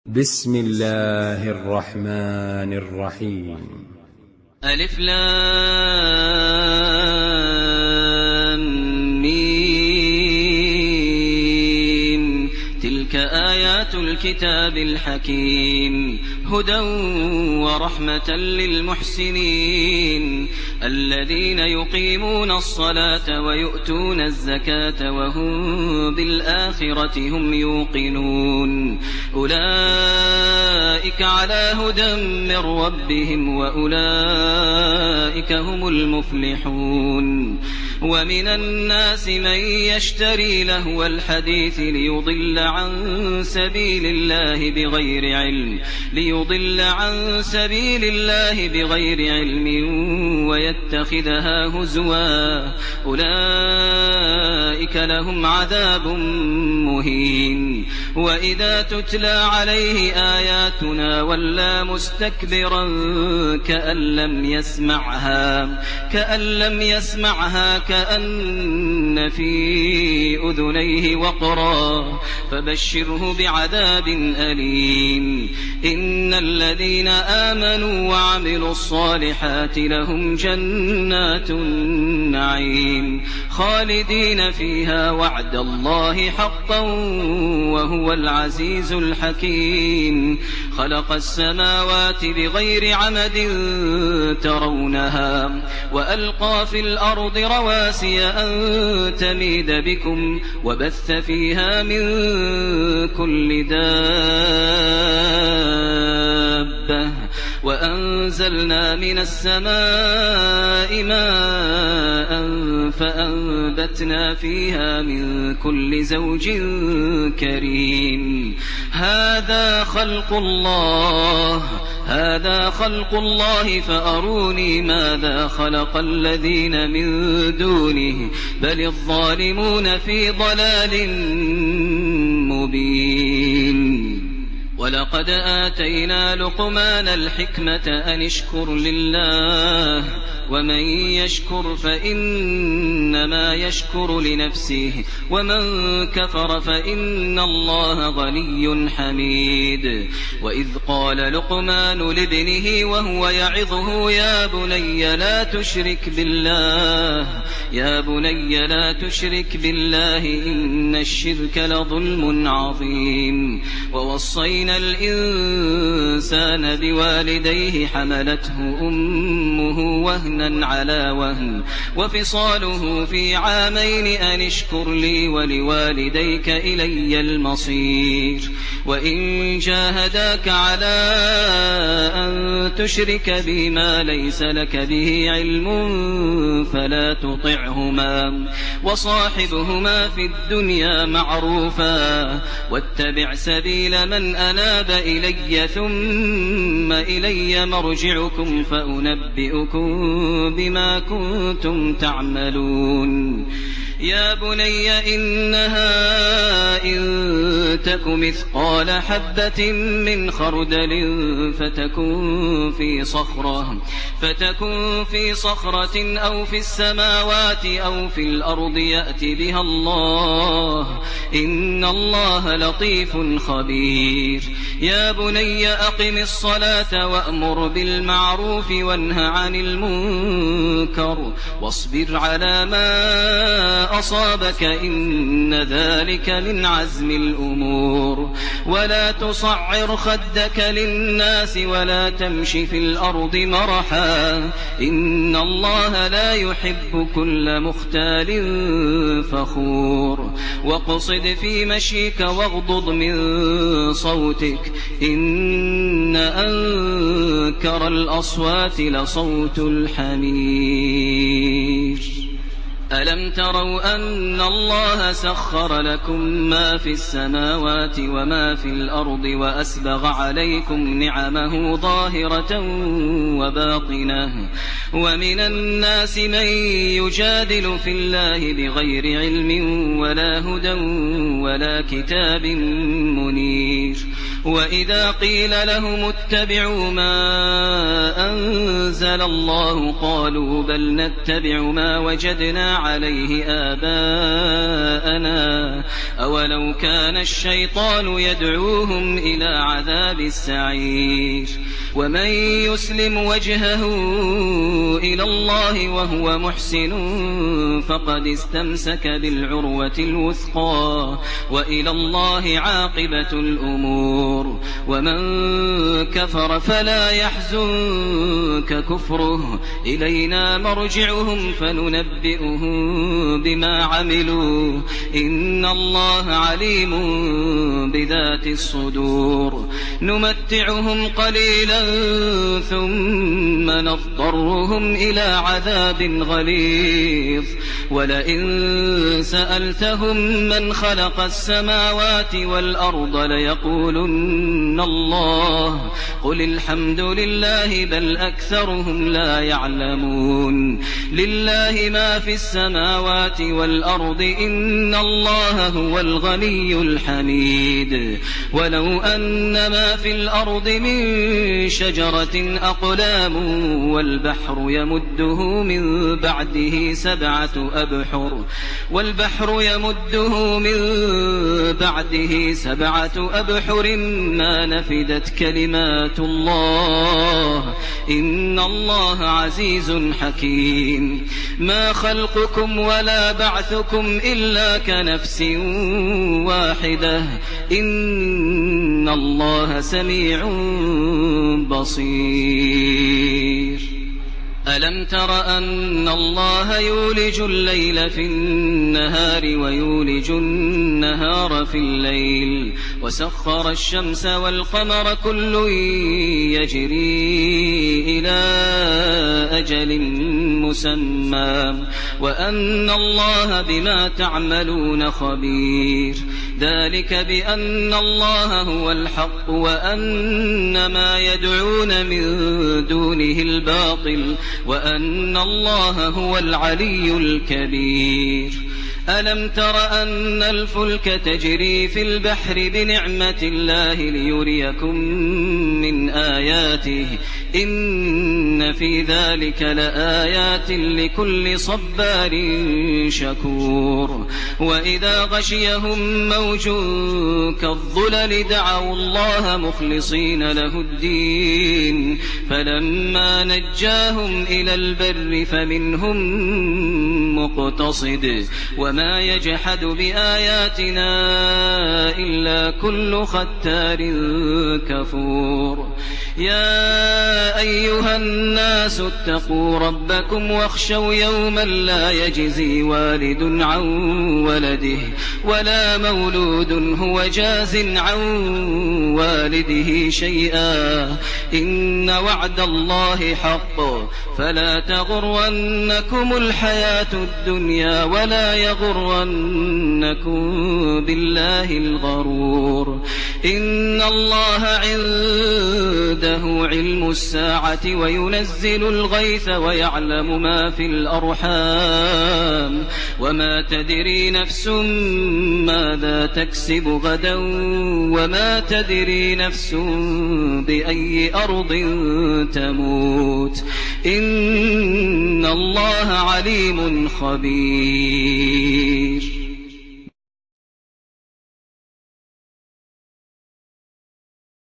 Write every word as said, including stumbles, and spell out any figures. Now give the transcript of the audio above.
بسم الله الرحمن الرحيم. ألف لام ميم. تلك آيات الكتاب الحكيم، هدى ورحمة للمحسنين الذين يقيمون الصلاة ويؤتون الزكاة وهم بالآخرة هم يوقنون. أولئك على هدى من ربهم وأولئك هم المفلحون. ومن الناس من يشتري لهو الحديث ليضل عن سبيل الله بغير علم ليضل عن سبيل الله بغير علم ويتخذها هزوا. أولئك لهم عذاب مهين. وإذا تتلى عليه آياتنا ولى مستكبرا كأن لم يسمعها كأن لم يسمعها كأن في أذنيه وقرا فبشره بعذاب أليم. إن الذين آمنوا وعملوا الصالحات لهم جنات النعيم خالدين فيها وعد الله حقا وهو العزيز الحكيم. خلق السماوات بغير عمد ترونها وألقى في الأرض رواسي أن تميد بكم وبث فيها من كل دابة وأنزلنا من السماء ماء فأنبتنا فيها من كل زوج كريم. هذا خلق الله هذا خلق الله فأروني ماذا خلق الذين من دونه بل الظالمون في ضلال مبين. ولقد آتينا لقمان الحكمة أن اشكر لله ومن يشكر فإنما يشكر لنفسه ومن كفر فإن الله غني حميد. وإذ قال لقمان لابنه وهو يعظه يا بني لا تشرك بالله يا بني لا تشرك بالله إن الشرك لظلم عظيم. ووصينا الإنسان بوالديه حملته أمه وهنا على وهن وفصاله في عامين أن اشكر لي ولوالديك إلي المصير. وإن جاهداك على أن تشرك بي ما ليس لك به علم فلا تطعهما وصاحبهما في الدنيا معروفا واتبع سبيل من أناب إلي ثم إلي مرجعكم فأنبئكم بما كنتم تعملون. يا بني إنها إن تك مثقال حبة من خردل فتكن في صخرة فتكن في صخرة أو في السماوات أو في الأرض يأتي بها الله إن الله لطيف خبير. يا بني أقم الصلاة وأمر بالمعروف وانه عن المنكر واصبر على ما أصابك إن ذلك من عزم الأمور. ولا تصعر خدك للناس ولا تمش في الأرض مرحا إن الله لا يحب كل مختال فخور. واقصد في مشيك واغضض من صوتك إن أنكر الأصوات لصوت الحمير. ألم تروا أن الله سخر لكم ما في السماوات وما في الأرض وأسبغ عليكم نعمه ظاهرة وباطنة ومن الناس من يجادل في الله بغير علم ولا هدى ولا كتاب منير. وإذا قيل لهم اتبعوا ما أنزل الله قالوا بل نتبع ما وجدنا عليه آباءنا أولو كان الشيطان يدعوهم إلى عذاب السعير ومن يسلم وجهه إلى الله وهو محسن فقد استمسك بالعروة الوثقى وإلى الله عاقبة الأمور ومن كفر فلا يحزنك كفره إلينا مرجعهم فننبئهم بما عملوا إن الله عليم بذات الصدور نمتعهم قليلا ثم نضطرهم إلى عذاب غليظ ولئن سألتهم من خلق السماوات والأرض ليقولن الله قل الحمد لله بل أكثرهم لا يعلمون لله ما في السماوات والأرض إن الله هو الغني الحميد ولو أن ما في الأرض من شجرة أقلام والبحر يمده من بعده سبعة أبحر والبحر يمده من بعده سبعة أبحر ما نفدت كلمات الله إن الله عزيز حكيم ما خلقكم ولا بعثكم إلا كنفس واحدة إن الله سميع بصير ألم تر أن الله يولج الليل في النهار ويولج النهار في الليل وسخر الشمس والقمر كل يجري إلى أجل مسمى وأن الله بما تعملون خبير ذلك بأن الله هو الحق وأن ما يدعون من دونه الباطل وأن الله هو العلي الكبير ألم تر أن الفلك تجري في البحر بنعمة الله ليريكم من آياته إن في ذلك لآيات لكل صبار شكور وإذا غشيهم موج كالظلل دعوا الله مخلصين له الدين فلما نجاهم إلى البر فمنهم مقتصد وما يجحد بآياتنا إلا كل ختار كفور يا أيها الناس اتقوا ربكم واخشوا يوما لا يجزي والد عن ولده ولا مولود هو جاز عن والده شيئا إن وعد الله حق فلا تغرنكم الحياة الدنيا ولا يغرنكم بالله الغرور إن الله عنده علم الساعة وينزل الغيث ويعلم ما في الأرحام وما تدري نفس ماذا تكسب غدا وما تدري نفس بأي أرض تموت إن الله عليم خبير